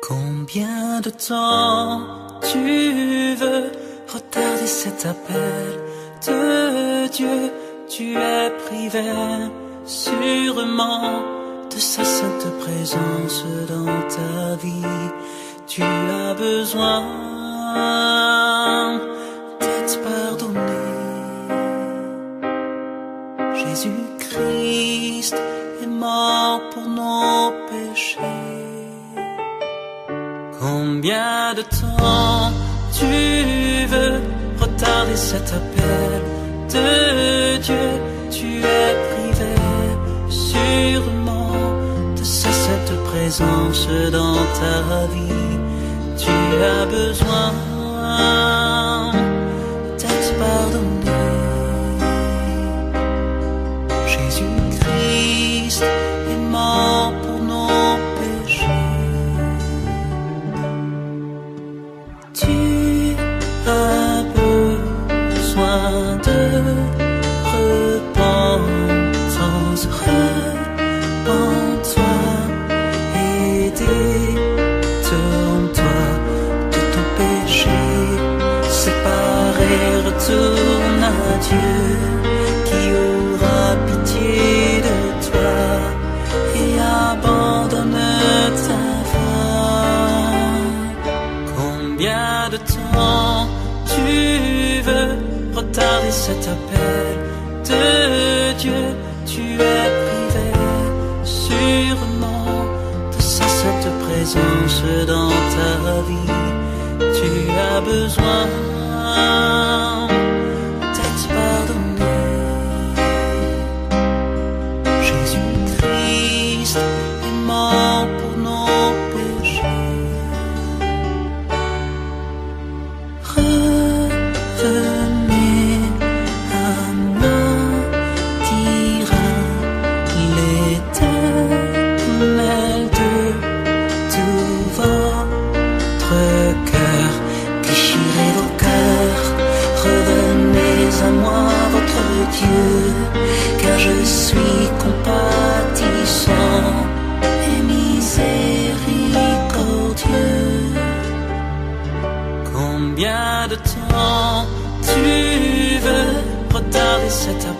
Combien de temps tu veux retarder cet appel de Dieu? Tu es privé sûrement de sa sainte présence dans ta vie. Tu as besoin d'être pardonné. Jésus-Christ est mort pour nos péchés. Combien de temps tu veux retarder cet appel de Dieu? Tu es privé sûrement de sa sainte présence dans ta vie. Tu as besoin d'être pardonné. Jésus-Christ est mort pour nos péchés. Tu as besoin de repentance. Repends-toi et détourne-toi de ton péché. Séparé, retourne à Dieu qui aura pitié de toi et abandonne ta foi. Combien de temps tu veux retarder cet appel de Dieu? Tu es privé sûrement de sa sainte présence dans ta vie. Tu as besoin d'être pardonné. Jésus-Christ est mort pour nos péchés. Revenez à moi, dira l'Éternel de tout votre cœur. Déchirez vos cœurs, revenez à moi, votre Dieu, car je suis compatissant et miséricordieux. Combien de temps tu veux retarder cet appel